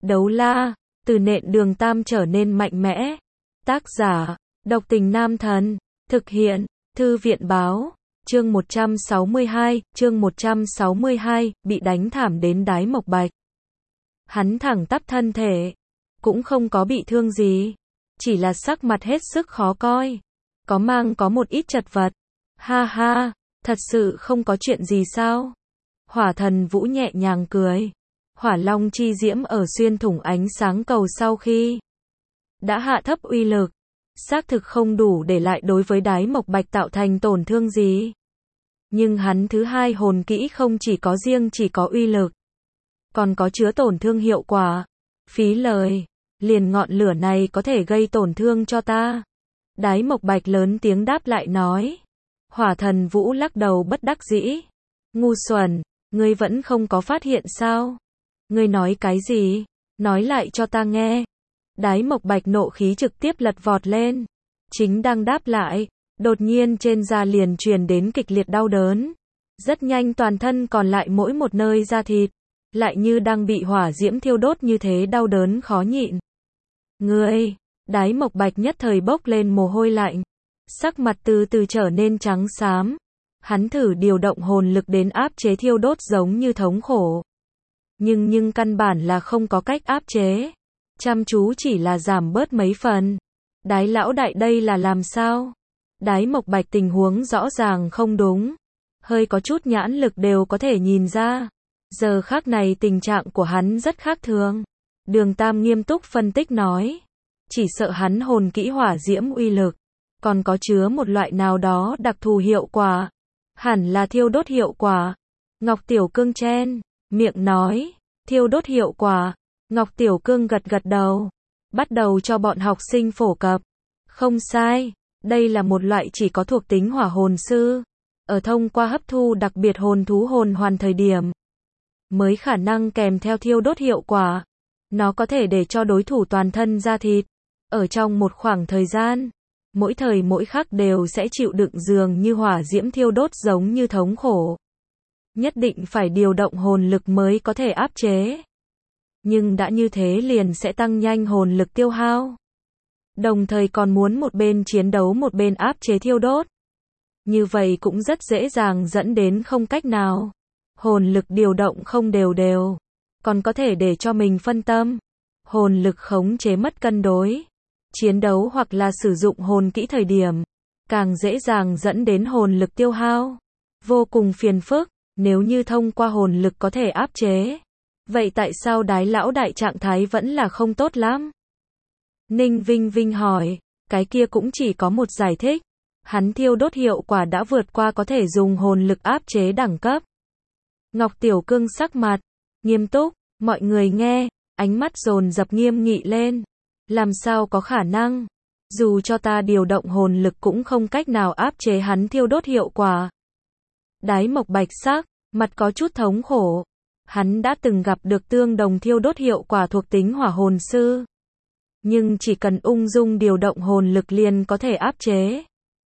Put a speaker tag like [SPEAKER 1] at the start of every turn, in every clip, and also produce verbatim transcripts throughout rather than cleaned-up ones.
[SPEAKER 1] Đấu la, từ nện đường tam trở nên mạnh mẽ. Tác giả, độc tình nam thần. Thực hiện, thư viện báo. Chương một trăm sáu mươi hai, chương một trăm sáu mươi hai, bị đánh thảm đến đái mộc bạch. Hắn thẳng tắp thân thể, cũng không có bị thương gì, chỉ là sắc mặt hết sức khó coi, có mang có một ít chật vật. Ha ha, thật sự không có chuyện gì sao? Hỏa thần Vũ nhẹ nhàng cười. Hỏa long chi diễm ở xuyên thủng ánh sáng cầu sau khi đã hạ thấp uy lực, xác thực không đủ để lại đối với đái mộc bạch tạo thành tổn thương gì. Nhưng hắn thứ hai hồn kỹ không chỉ có riêng chỉ có uy lực, còn có chứa tổn thương hiệu quả. Phí lời, liền ngọn lửa này có thể gây tổn thương cho ta. Đái mộc bạch lớn tiếng đáp lại nói. Hỏa thần Vũ lắc đầu bất đắc dĩ. Ngu xuẩn, ngươi vẫn không có phát hiện sao? Ngươi nói cái gì? Nói lại cho ta nghe. Đái mộc bạch nộ khí trực tiếp lật vọt lên. Chính đang đáp lại, đột nhiên trên da liền truyền đến kịch liệt đau đớn. Rất nhanh toàn thân còn lại mỗi một nơi da thịt, lại như đang bị hỏa diễm thiêu đốt như thế, đau đớn khó nhịn. Ngươi, đái mộc bạch nhất thời bốc lên mồ hôi lạnh, sắc mặt từ từ trở nên trắng xám. Hắn thử điều động hồn lực đến áp chế thiêu đốt giống như thống khổ. Nhưng nhưng căn bản là không có cách áp chế. Chăm chú chỉ là giảm bớt mấy phần. Đái lão đại đây là làm sao? Đái mộc bạch tình huống rõ ràng không đúng. Hơi có chút nhãn lực đều có thể nhìn ra. Giờ khắc này tình trạng của hắn rất khác thường. Đường Tam nghiêm túc phân tích nói. Chỉ sợ hắn hồn kỹ hỏa diễm uy lực, còn có chứa một loại nào đó đặc thù hiệu quả. Hẳn là thiêu đốt hiệu quả. Ngọc Tiểu Cương chen miệng nói. Thiêu đốt hiệu quả. Ngọc Tiểu Cương gật gật đầu. Bắt đầu cho bọn học sinh phổ cập. Không sai. Đây là một loại chỉ có thuộc tính hỏa hồn sư. Ở thông qua hấp thu đặc biệt hồn thú hồn hoàn thời điểm, mới khả năng kèm theo thiêu đốt hiệu quả. Nó có thể để cho đối thủ toàn thân da thịt, ở trong một khoảng thời gian, mỗi thời mỗi khắc đều sẽ chịu đựng dường như hỏa diễm thiêu đốt giống như thống khổ. Nhất định phải điều động hồn lực mới có thể áp chế. Nhưng đã như thế liền sẽ tăng nhanh hồn lực tiêu hao. Đồng thời còn muốn một bên chiến đấu một bên áp chế thiêu đốt. Như vậy cũng rất dễ dàng dẫn đến không cách nào. Hồn lực điều động không đều đều. Còn có thể để cho mình phân tâm. Hồn lực khống chế mất cân đối. Chiến đấu hoặc là sử dụng hồn kỹ thời điểm, càng dễ dàng dẫn đến hồn lực tiêu hao. Vô cùng phiền phức. Nếu như thông qua hồn lực có thể áp chế, vậy tại sao đái lão đại trạng thái vẫn là không tốt lắm? Ninh Vinh Vinh hỏi. Cái kia cũng chỉ có một giải thích. Hắn thiêu đốt hiệu quả đã vượt qua có thể dùng hồn lực áp chế đẳng cấp. Ngọc Tiểu Cương sắc mặt nghiêm túc. Mọi người nghe, ánh mắt dồn dập nghiêm nghị lên. Làm sao có khả năng? Dù cho ta điều động hồn lực cũng không cách nào áp chế hắn thiêu đốt hiệu quả. Đái mộc bạch sắc, mặt có chút thống khổ. Hắn đã từng gặp được tương đồng thiêu đốt hiệu quả thuộc tính hỏa hồn sư. Nhưng chỉ cần ung dung điều động hồn lực liền có thể áp chế.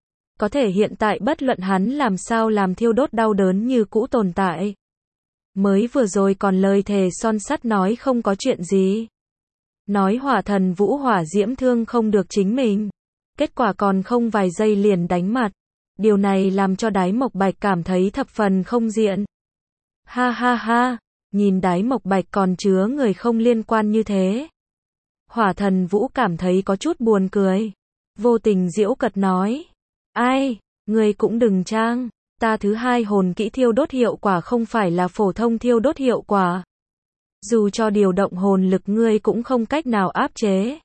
[SPEAKER 1] Có thể hiện tại bất luận hắn làm sao làm thiêu đốt đau đớn như cũ tồn tại. Mới vừa rồi còn lời thề son sắt nói không có chuyện gì. Nói hỏa thần Vũ hỏa diễm thương không được chính mình. Kết quả còn không vài giây liền đánh mặt. Điều này làm cho đái mộc bạch cảm thấy thập phần không diện. Ha ha ha, nhìn đái mộc bạch còn chứa người không liên quan như thế. Hỏa thần Vũ cảm thấy có chút buồn cười. Vô tình giễu cợt nói. Ai, người cũng đừng trang. Ta thứ hai hồn kỹ thiêu đốt hiệu quả không phải là phổ thông thiêu đốt hiệu quả. Dù cho điều động hồn lực ngươi cũng không cách nào áp chế.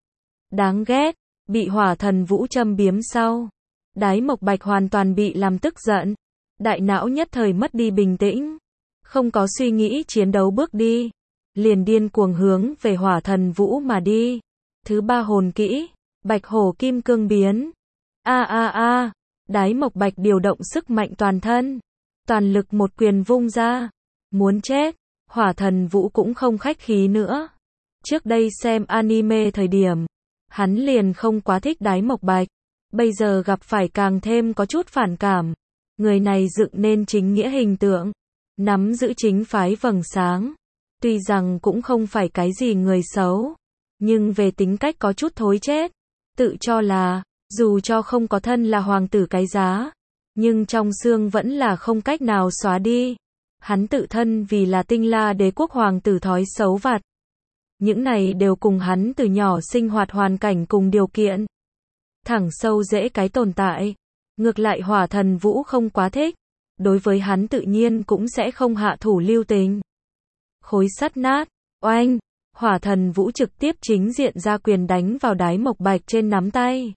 [SPEAKER 1] Đáng ghét, bị hỏa thần Vũ châm biếm sau. Đái mộc bạch hoàn toàn bị làm tức giận. Đại não nhất thời mất đi bình tĩnh. Không có suy nghĩ chiến đấu bước đi. Liền điên cuồng hướng về hỏa thần Vũ mà đi. Thứ ba hồn kỹ, bạch hổ kim cương biến. A a a, đái mộc bạch điều động sức mạnh toàn thân. Toàn lực một quyền vung ra. Muốn chết, hỏa thần Vũ cũng không khách khí nữa. Trước đây xem anime thời điểm, hắn liền không quá thích đái mộc bạch. Bây giờ gặp phải càng thêm có chút phản cảm. Người này dựng nên chính nghĩa hình tượng. Nắm giữ chính phái vầng sáng. Tuy rằng cũng không phải cái gì người xấu, nhưng về tính cách có chút thối chết, tự cho là, dù cho không có thân là hoàng tử cái giá, nhưng trong xương vẫn là không cách nào xóa đi. Hắn tự thân vì là Tinh La Đế quốc hoàng tử thói xấu vặt. Những này đều cùng hắn từ nhỏ sinh hoạt hoàn cảnh cùng điều kiện. Thẳng sâu dễ cái tồn tại. Ngược lại Hỏa Thần Vũ không quá thích. Đối với hắn tự nhiên cũng sẽ không hạ thủ lưu tình. Khối sắt nát, oanh, Hỏa Thần Vũ trực tiếp chính diện ra quyền đánh vào Đái Mộc Bạch trên nắm tay.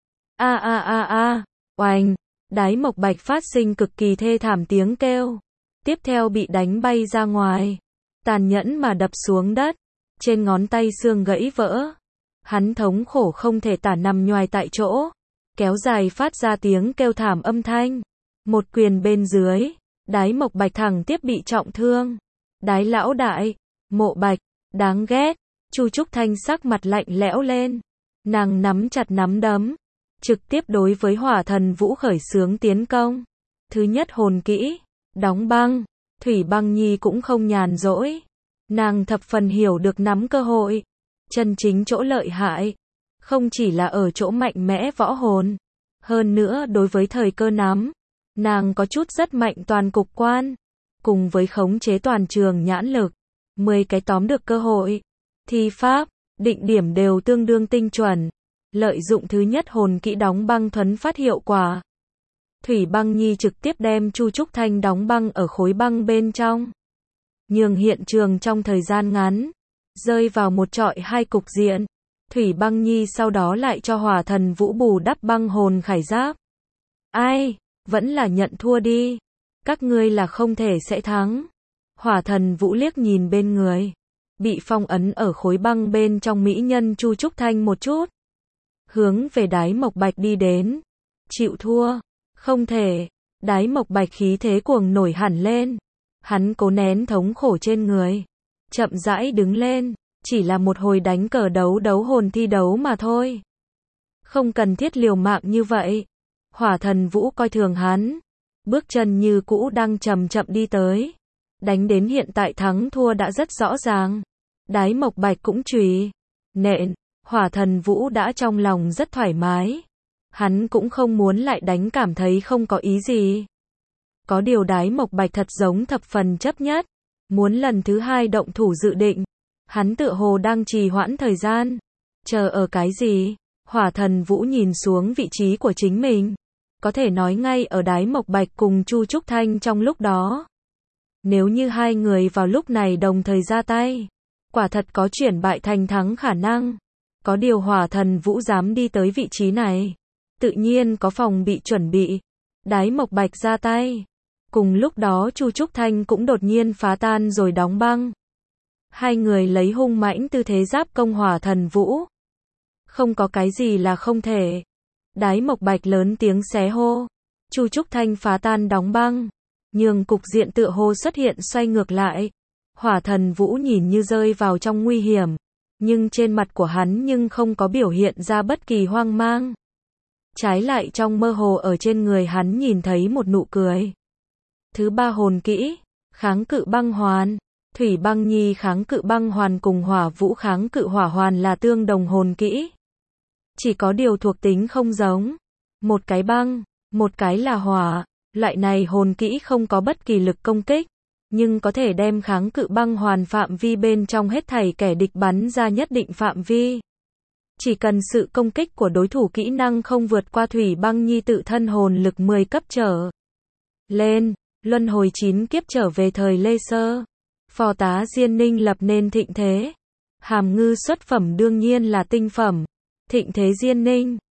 [SPEAKER 1] A a a a, oanh, Đái Mộc Bạch phát sinh cực kỳ thê thảm tiếng kêu. Tiếp theo bị đánh bay ra ngoài. Tàn nhẫn mà đập xuống đất. Trên ngón tay xương gãy vỡ. Hắn thống khổ không thể tả nằm nhoài tại chỗ. Kéo dài phát ra tiếng kêu thảm âm thanh. Một quyền bên dưới. Đái Mộc Bạch thẳng tiếp bị trọng thương. Đái lão đại. Mộ Bạch. Đáng ghét. Chu Trúc Thanh sắc mặt lạnh lẽo lên. Nàng nắm chặt nắm đấm. Trực tiếp đối với Hỏa Thần Vũ khởi xướng tiến công. Thứ nhất hồn kỹ. Đóng băng. Thủy Băng Nhi cũng không nhàn rỗi. Nàng thập phần hiểu được nắm cơ hội. Chân chính chỗ lợi hại. Không chỉ là ở chỗ mạnh mẽ võ hồn. Hơn nữa đối với thời cơ nắm. Nàng có chút rất mạnh toàn cục quan. Cùng với khống chế toàn trường nhãn lực. mười cái tóm được cơ hội. Thi pháp, định điểm đều tương đương tinh chuẩn. Lợi dụng thứ nhất hồn kỹ đóng băng thuấn phát hiệu quả. Thủy Băng Nhi trực tiếp đem Chu Trúc Thanh đóng băng ở khối băng bên trong. Nhường hiện trường trong thời gian ngắn. Rơi vào một trọi hai cục diện. Thủy Băng Nhi sau đó lại cho Hỏa Thần Vũ bù đắp băng hồn khải giáp. Ai, vẫn là nhận thua đi. Các ngươi là không thể sẽ thắng. Hỏa Thần Vũ liếc nhìn bên người. Bị phong ấn ở khối băng bên trong mỹ nhân Chu Trúc Thanh một chút. Hướng về Đái Mộc Bạch đi đến. Chịu thua. Không thể. Đái Mộc Bạch khí thế cuồng nổi hẳn lên. Hắn cố nén thống khổ trên người. Chậm rãi đứng lên. Chỉ là một hồi đánh cờ đấu đấu hồn thi đấu mà thôi. Không cần thiết liều mạng như vậy. Hỏa Thần Vũ coi thường hắn. Bước chân như cũ đang chậm chậm đi tới. Đánh đến hiện tại thắng thua đã rất rõ ràng. Đái Mộc Bạch cũng chùy nện. Hỏa Thần Vũ đã trong lòng rất thoải mái. Hắn cũng không muốn lại đánh, cảm thấy không có ý gì. Có điều Đái Mộc Bạch thật giống thập phần chấp nhất. Muốn lần thứ hai động thủ dự định. Hắn tựa hồ đang trì hoãn thời gian. Chờ ở cái gì? Hỏa Thần Vũ nhìn xuống vị trí của chính mình. Có thể nói ngay ở Đái Mộc Bạch cùng Chu Trúc Thanh trong lúc đó. Nếu như hai người vào lúc này đồng thời ra tay. Quả thật có chuyển bại thành thắng khả năng. Có điều Hỏa Thần Vũ dám đi tới vị trí này. Tự nhiên có phòng bị chuẩn bị. Đái Mộc Bạch ra tay. Cùng lúc đó Chu Trúc Thanh cũng đột nhiên phá tan rồi đóng băng. Hai người lấy hung mãnh tư thế giáp công Hỏa Thần Vũ. Không có cái gì là không thể. Đái Mộc Bạch lớn tiếng xé hô. Chu Trúc Thanh phá tan đóng băng. Nhường cục diện tựa hồ xuất hiện xoay ngược lại. Hỏa Thần Vũ nhìn như rơi vào trong nguy hiểm. Nhưng trên mặt của hắn nhưng không có biểu hiện ra bất kỳ hoang mang. Trái lại trong mơ hồ ở trên người hắn nhìn thấy một nụ cười. Thứ ba hồn kỹ. Kháng cự băng hoàn. Thủy Băng Nhi kháng cự băng hoàn cùng Hỏa Vũ kháng cự hỏa hoàn là tương đồng hồn kỹ. Chỉ có điều thuộc tính không giống. Một cái băng, một cái là hỏa. Loại này hồn kỹ không có bất kỳ lực công kích. Nhưng có thể đem kháng cự băng hoàn phạm vi bên trong hết thảy kẻ địch bắn ra nhất định phạm vi. Chỉ cần sự công kích của đối thủ kỹ năng không vượt qua Thủy Băng Nhi tự thân hồn lực mười cấp trở lên. Luân hồi chín kiếp trở về thời Lê Sơ. Phò tá Diên Ninh lập nên thịnh thế. Hàm ngư xuất phẩm đương nhiên là tinh phẩm. Thịnh thế Diên Ninh.